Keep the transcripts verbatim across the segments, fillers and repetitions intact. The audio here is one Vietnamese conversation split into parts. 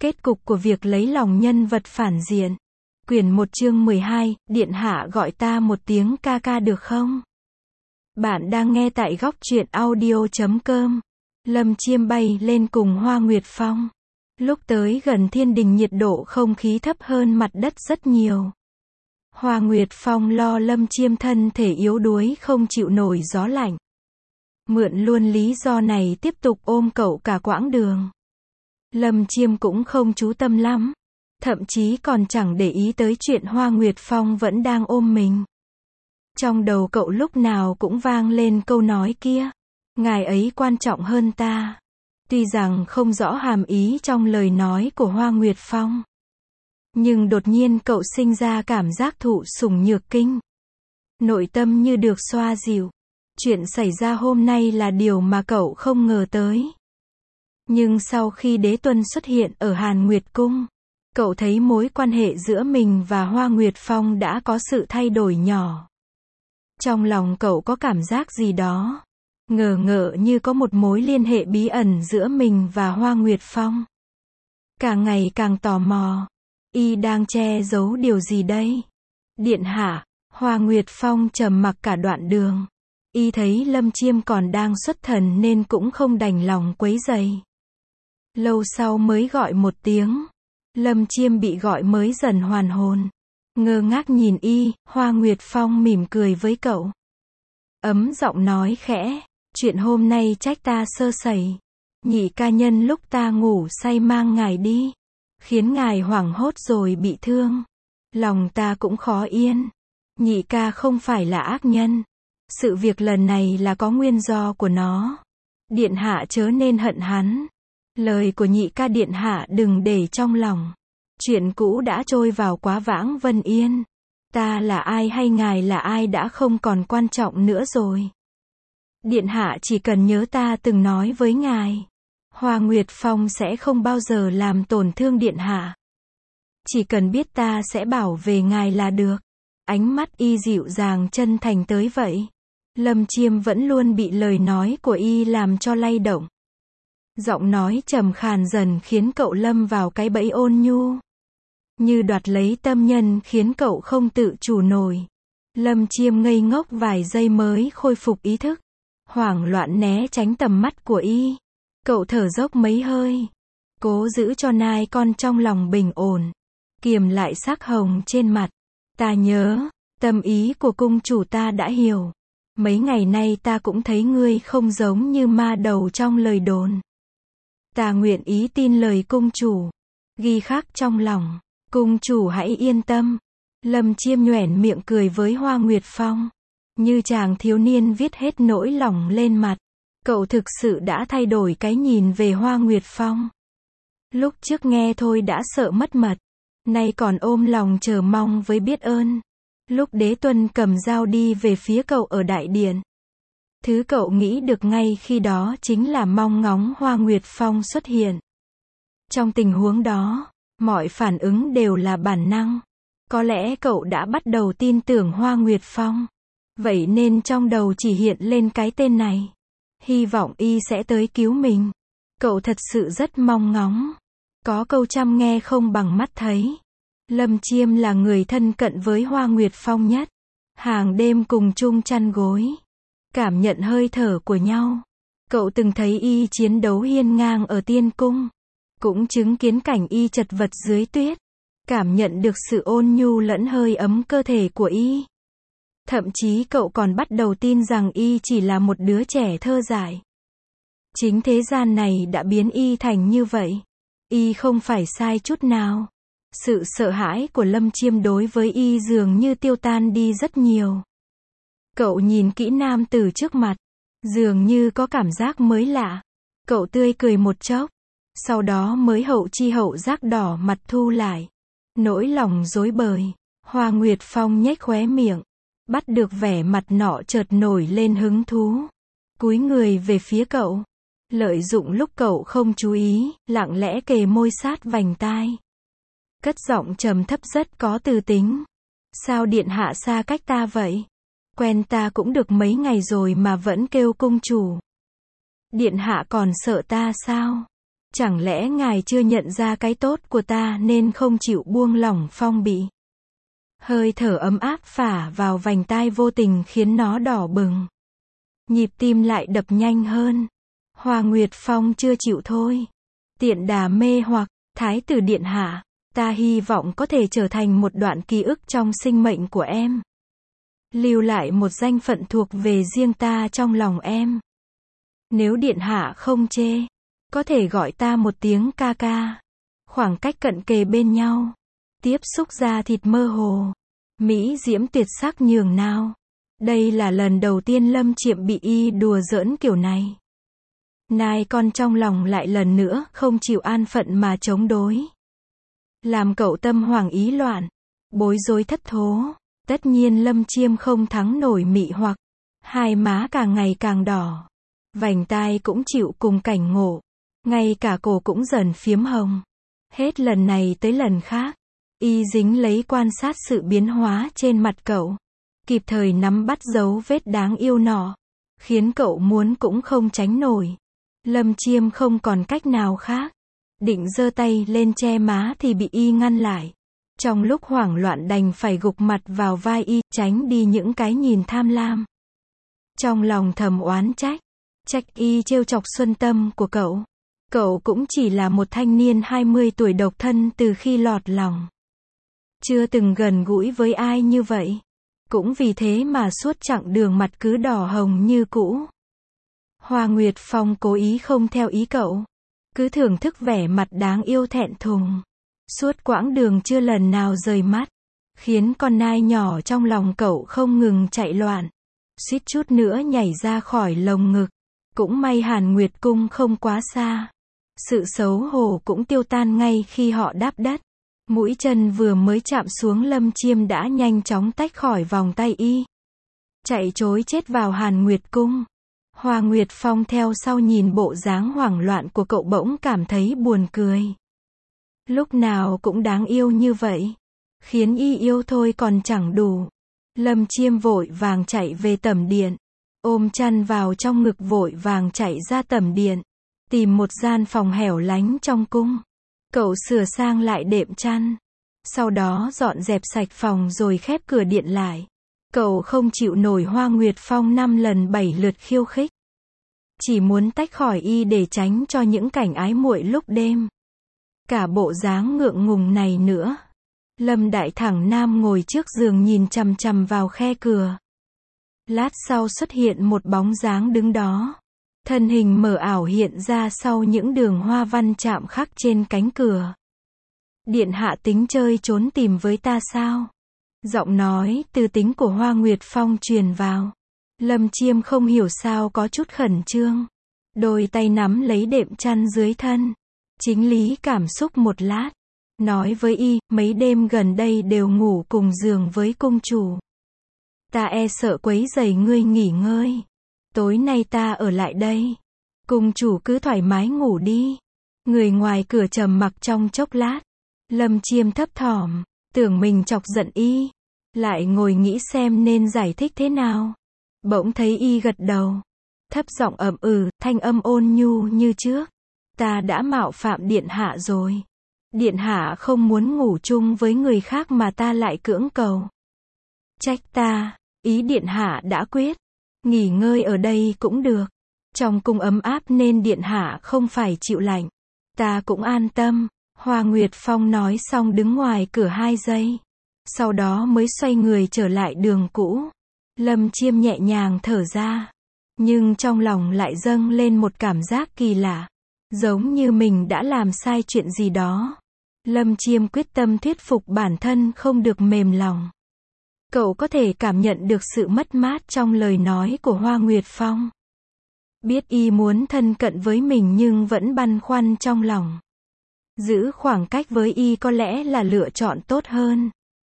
Kết cục của việc lấy lòng nhân vật phản diện. Quyển một chương mười hai, Điện hạ gọi ta một tiếng ca ca được không? Bạn đang nghe tại góc truyện audio chấm com. Lâm Chiêm bay lên cùng Hoa Nguyệt Phong. Lúc tới gần thiên đình nhiệt độ không khí thấp hơn mặt đất rất nhiều. Hoa Nguyệt Phong lo Lâm Chiêm thân thể yếu đuối không chịu nổi gió lạnh. Mượn luôn lý do này tiếp tục ôm cậu cả quãng đường. Lâm Chiêm cũng không chú tâm lắm. Thậm chí còn chẳng để ý tới chuyện Hoa Nguyệt Phong vẫn đang ôm mình. Trong đầu cậu lúc nào cũng vang lên câu nói kia. Ngài ấy quan trọng hơn ta. Tuy rằng không rõ hàm ý trong lời nói của Hoa Nguyệt Phong. Nhưng đột nhiên cậu sinh ra cảm giác thụ sủng nhược kinh. Nội tâm như được xoa dịu. Chuyện xảy ra hôm nay là điều mà cậu không ngờ tới. Nhưng sau khi Đế Tuân xuất hiện ở Hàn Nguyệt Cung, cậu thấy mối quan hệ giữa mình và Hoa Nguyệt Phong đã có sự thay đổi nhỏ. Trong lòng cậu có cảm giác gì đó. Ngờ ngợ như có một mối liên hệ bí ẩn giữa mình và Hoa Nguyệt Phong. Càng ngày càng tò mò. Y đang che giấu điều gì đây? Điện hạ, Hoa Nguyệt Phong trầm mặc cả đoạn đường. Y thấy Lâm Chiêm còn đang xuất thần nên cũng không đành lòng quấy rầy. Lâu sau mới gọi một tiếng. Lâm Chiêm bị gọi mới dần hoàn hồn. Ngơ ngác nhìn Y, Hoa Nguyệt Phong mỉm cười với cậu. Ấm giọng nói khẽ, chuyện hôm nay trách ta sơ sẩy. Nhị ca nhân lúc ta ngủ say mang ngài đi. Khiến ngài hoảng hốt rồi bị thương. Lòng ta cũng khó yên. Nhị ca không phải là ác nhân. Sự việc lần này là có nguyên do của nó. Điện hạ chớ nên hận hắn. Lời của nhị ca điện hạ đừng để trong lòng. Chuyện cũ đã trôi vào quá vãng vân yên. Ta là ai hay ngài là ai đã không còn quan trọng nữa rồi. Điện hạ chỉ cần nhớ ta từng nói với ngài. Hoa Nguyệt Phong sẽ không bao giờ làm tổn thương điện hạ. Chỉ cần biết ta sẽ bảo vệ ngài là được. Ánh mắt Y dịu dàng chân thành tới vậy. Lâm Chiêm vẫn luôn bị lời nói của Y làm cho lay động. Giọng nói trầm khàn dần khiến cậu lâm vào cái bẫy ôn nhu. Như đoạt lấy tâm nhân khiến cậu không tự chủ nổi. Lâm Chiêm ngây ngốc vài giây mới khôi phục ý thức. Hoảng loạn né tránh tầm mắt của Y. Cậu thở dốc mấy hơi. Cố giữ cho nai con trong lòng bình ổn. Kiềm lại sắc hồng trên mặt. Ta nhớ, tâm ý của cung chủ ta đã hiểu. Mấy ngày nay ta cũng thấy ngươi không giống như ma đầu trong lời đồn. Ta nguyện ý tin lời cung chủ. Ghi khắc trong lòng. Cung chủ hãy yên tâm. Lâm Chiêm nhoẻn miệng cười với Hoa Nguyệt Phong. Như chàng thiếu niên viết hết nỗi lòng lên mặt. Cậu thực sự đã thay đổi cái nhìn về Hoa Nguyệt Phong. Lúc trước nghe thôi đã sợ mất mật. Nay còn ôm lòng chờ mong với biết ơn. Lúc Đế Tuân cầm dao đi về phía cậu ở đại điện. Thứ cậu nghĩ được ngay khi đó chính là mong ngóng Hoa Nguyệt Phong xuất hiện. Trong tình huống đó, mọi phản ứng đều là bản năng. Có lẽ cậu đã bắt đầu tin tưởng Hoa Nguyệt Phong. Vậy nên trong đầu chỉ hiện lên cái tên này. Hy vọng Y sẽ tới cứu mình. Cậu thật sự rất mong ngóng. Có câu trăm nghe không bằng mắt thấy. Lâm Chiêm là người thân cận với Hoa Nguyệt Phong nhất. Hàng đêm cùng chung chăn gối. Cảm nhận hơi thở của nhau. Cậu từng thấy Y chiến đấu hiên ngang ở tiên cung. Cũng chứng kiến cảnh Y chật vật dưới tuyết. Cảm nhận được sự ôn nhu lẫn hơi ấm cơ thể của Y. Thậm chí cậu còn bắt đầu tin rằng Y chỉ là một đứa trẻ thơ dại. Chính thế gian này đã biến Y thành như vậy. Y không phải sai chút nào. Sự sợ hãi của Lâm Chiêm đối với Y dường như tiêu tan đi rất nhiều. Cậu nhìn kỹ nam tử trước mặt. Dường như có cảm giác mới lạ. Cậu tươi cười một chốc. Sau đó mới hậu chi hậu giác đỏ mặt thu lại. Nỗi lòng rối bời. Hoa Nguyệt Phong nhếch khóe miệng. Bắt được vẻ mặt nọ chợt nổi lên hứng thú. Cúi người về phía cậu. Lợi dụng lúc cậu không chú ý, lặng lẽ kề môi sát vành tai. Cất giọng trầm thấp rất có tư tính. Sao điện hạ xa cách ta vậy? Quen ta cũng được mấy ngày rồi mà vẫn kêu cung chủ. Điện hạ còn sợ ta sao? Chẳng lẽ ngài chưa nhận ra cái tốt của ta nên không chịu buông lỏng phong bì? Hơi thở ấm áp phả vào vành tai vô tình khiến nó đỏ bừng. Nhịp tim lại đập nhanh hơn. Hoa Nguyệt Phong chưa chịu thôi. Tiện đà mê hoặc, Thái tử điện hạ, ta hy vọng có thể trở thành một đoạn ký ức trong sinh mệnh của em. Lưu lại một danh phận thuộc về riêng ta trong lòng em. Nếu điện hạ không chê, có thể gọi ta một tiếng ca ca. Khoảng cách cận kề bên nhau, tiếp xúc da thịt mơ hồ, mỹ diễm tuyệt sắc nhường nào. Đây là lần đầu tiên Lâm Chiệm bị y đùa giỡn kiểu này. Nai con trong lòng lại lần nữa không chịu an phận mà chống đối. Làm cậu tâm hoàng ý loạn, bối rối thất thố. Tất nhiên Lâm Chiêm không thắng nổi mị hoặc. Hai má càng ngày càng đỏ. Vành tai cũng chịu cùng cảnh ngộ. Ngay cả cổ cũng dần phiếm hồng. Hết lần này tới lần khác, y dính lấy quan sát sự biến hóa trên mặt cậu. Kịp thời nắm bắt dấu vết đáng yêu nọ. Khiến cậu muốn cũng không tránh nổi. Lâm Chiêm không còn cách nào khác. Định giơ tay lên che má thì bị y ngăn lại. Trong lúc hoảng loạn đành phải gục mặt vào vai y, tránh đi những cái nhìn tham lam. Trong lòng thầm oán trách. Trách y trêu chọc xuân tâm của cậu. Cậu cũng chỉ là một thanh niên hai mươi tuổi độc thân từ khi lọt lòng. Chưa từng gần gũi với ai như vậy. Cũng vì thế mà suốt chặng đường mặt cứ đỏ hồng như cũ. Hoa Nguyệt Phong cố ý không theo ý cậu. Cứ thưởng thức vẻ mặt đáng yêu thẹn thùng. Suốt quãng đường chưa lần nào rời mắt. Khiến con nai nhỏ trong lòng cậu không ngừng chạy loạn. Suýt chút nữa nhảy ra khỏi lồng ngực. Cũng may Hàn Nguyệt Cung không quá xa. Sự xấu hổ cũng tiêu tan ngay khi họ đáp đất. Mũi chân vừa mới chạm xuống Lâm Chiêm đã nhanh chóng tách khỏi vòng tay y. Chạy trối chết vào Hàn Nguyệt Cung. Hoa Nguyệt Phong theo sau nhìn bộ dáng hoảng loạn của cậu bỗng cảm thấy buồn cười. Lúc nào cũng đáng yêu như vậy. Khiến y yêu thôi còn chẳng đủ. Lâm Chiêm vội vàng chạy về tẩm điện. Ôm chăn vào trong ngực vội vàng chạy ra tẩm điện. Tìm một gian phòng hẻo lánh trong cung. Cậu sửa sang lại đệm chăn. Sau đó dọn dẹp sạch phòng rồi khép cửa điện lại. Cậu không chịu nổi Hoa Nguyệt Phong năm lần bảy lượt khiêu khích. Chỉ muốn tách khỏi y để tránh cho những cảnh ái muội lúc đêm. Cả bộ dáng ngượng ngùng này nữa. Lâm Đại Thẳng Nam ngồi trước giường nhìn chằm chằm vào khe cửa. Lát sau xuất hiện một bóng dáng đứng đó. Thân hình mờ ảo hiện ra sau những đường hoa văn chạm khắc trên cánh cửa. Điện hạ tính chơi trốn tìm với ta sao? Giọng nói từ tính của Hoa Nguyệt Phong truyền vào. Lâm Chiêm không hiểu sao có chút khẩn trương. Đôi tay nắm lấy đệm chăn dưới thân. Chính lý cảm xúc một lát. Nói với y, mấy đêm gần đây đều ngủ cùng giường với cung chủ. Ta e sợ quấy rầy ngươi nghỉ ngơi. Tối nay ta ở lại đây. Cung chủ cứ thoải mái ngủ đi. Người ngoài cửa trầm mặc trong chốc lát. Lâm Chiêm thấp thỏm, tưởng mình chọc giận y. Lại ngồi nghĩ xem nên giải thích thế nào. Bỗng thấy y gật đầu. Thấp giọng ậm ừ, thanh âm ôn nhu như trước. Ta đã mạo phạm điện hạ rồi. Điện hạ không muốn ngủ chung với người khác mà ta lại cưỡng cầu. Trách ta, ý điện hạ đã quyết. Nghỉ ngơi ở đây cũng được. Trong cung ấm áp nên điện hạ không phải chịu lạnh. Ta cũng an tâm. Hoa Nguyệt Phong nói xong đứng ngoài cửa hai giây. Sau đó mới xoay người trở lại đường cũ. Lâm Chiêm nhẹ nhàng thở ra. Nhưng trong lòng lại dâng lên một cảm giác kỳ lạ. Giống như mình đã làm sai chuyện gì đó. Lâm Chiêm quyết tâm thuyết phục bản thân không được mềm lòng. Cậu có thể cảm nhận được sự mất mát trong lời nói của Hoa Nguyệt Phong. Biết y muốn thân cận với mình nhưng vẫn băn khoăn trong lòng. Giữ khoảng cách với y có lẽ là lựa chọn tốt hơn.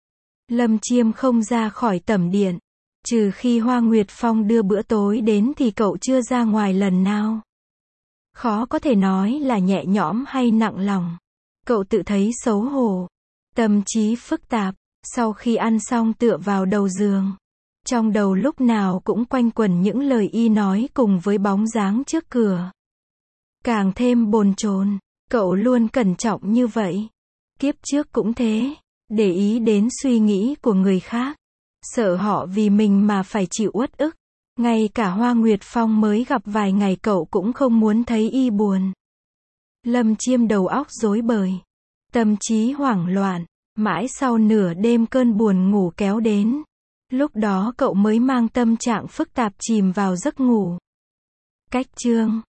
Lâm Chiêm không ra khỏi tẩm điện. Trừ khi Hoa Nguyệt Phong đưa bữa tối đến thì cậu chưa ra ngoài lần nào. Khó có thể nói là nhẹ nhõm hay nặng lòng. Cậu tự thấy xấu hổ. Tâm trí phức tạp. Sau khi ăn xong tựa vào đầu giường. Trong đầu lúc nào cũng quanh quẩn những lời y nói cùng với bóng dáng trước cửa. Càng thêm bồn chồn. Cậu luôn cẩn trọng như vậy. Kiếp trước cũng thế. Để ý đến suy nghĩ của người khác. Sợ họ vì mình mà phải chịu uất ức. Ngay cả Hoa Nguyệt Phong mới gặp vài ngày cậu cũng không muốn thấy y buồn. Lâm Chiêm đầu óc rối bời. Tâm trí hoảng loạn. Mãi sau nửa đêm cơn buồn ngủ kéo đến. Lúc đó cậu mới mang tâm trạng phức tạp chìm vào giấc ngủ. Cách chương